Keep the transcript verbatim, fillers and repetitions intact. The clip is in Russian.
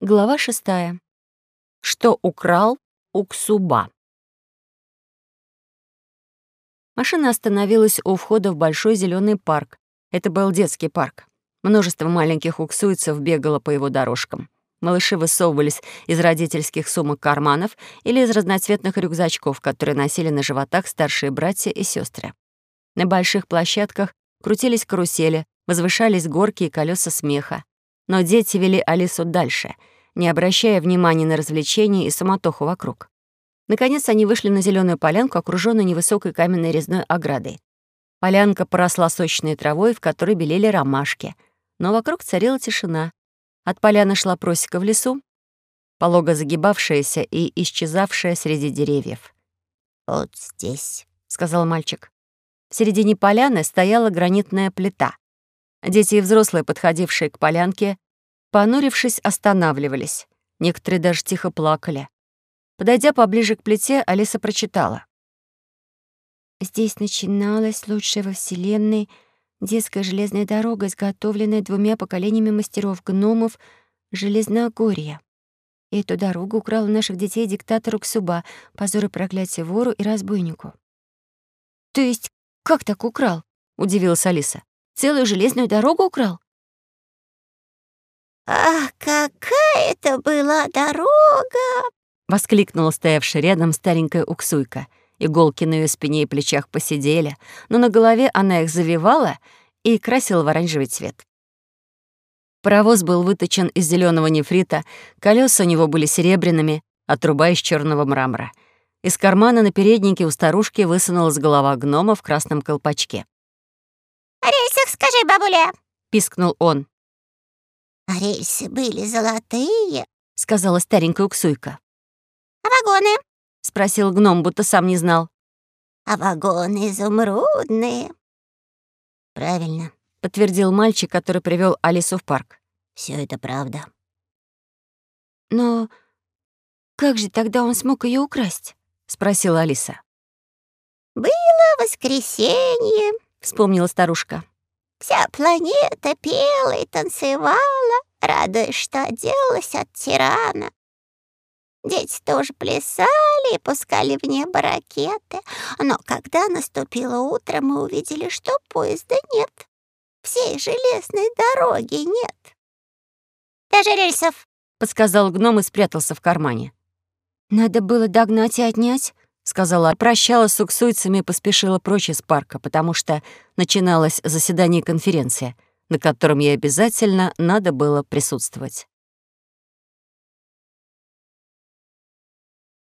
Глава шестая. Что украл Уксуба? Машина остановилась у входа в большой зеленый парк. Это был детский парк. Множество маленьких уксуйцев бегало по его дорожкам. Малыши высовывались из родительских сумок карманов или из разноцветных рюкзачков, которые носили на животах старшие братья и сестры. На больших площадках крутились карусели, возвышались горки и колеса смеха. Но дети вели Алису дальше, не обращая внимания на развлечения и суматоху вокруг. Наконец они вышли на зеленую полянку, окруженную невысокой каменной резной оградой. Полянка поросла сочной травой, в которой белели ромашки. Но вокруг царила тишина. От поляны шла просека в лесу, полого загибавшаяся и исчезавшая среди деревьев. «Вот здесь», — сказал мальчик. В середине поляны стояла гранитная плита. Дети и взрослые, подходившие к полянке, понурившись, останавливались. Некоторые даже тихо плакали. Подойдя поближе к плите, Алиса прочитала. «Здесь начиналась лучшая во Вселенной детская железная дорога, изготовленная двумя поколениями мастеров-гномов Железногорья. Эту дорогу украл у наших детей диктатор Уксуба, позор и проклятие вору и разбойнику». «То есть как так украл?» — удивилась Алиса. «Целую железную дорогу украл?» «Ах, какая это была дорога!» — воскликнула стоявшая рядом старенькая уксуйка. Иголки на ее спине и плечах посидели, но на голове она их завивала и красила в оранжевый цвет. Паровоз был выточен из зеленого нефрита, колеса у него были серебряными, а труба из черного мрамора. Из кармана на переднике у старушки высунулась голова гнома в красном колпачке. «О рельсах скажи, бабуля!» — пискнул он. «А рельсы были золотые», — сказала старенькая уксуйка. «а вагоны?» — спросил гном, будто сам не знал. «А вагоны изумрудные». «Правильно», — подтвердил мальчик, который привел Алису в парк. «Все это правда». «Но как же тогда он смог ее украсть?» — спросила Алиса. «Было воскресенье», — вспомнила старушка. «Вся планета пела и танцевала, радуясь, что отделалась от тирана. Дети тоже плясали и пускали в небо ракеты. Но когда наступило утро, мы увидели, что поезда нет. Всей железной дороги нет. Даже рельсов», — подсказал гном и спрятался в кармане. «Надо было догнать и отнять», — сказала, прощалась с уксуйцами и поспешила прочь из парка, потому что начиналось заседание конференции, на котором ей обязательно надо было присутствовать.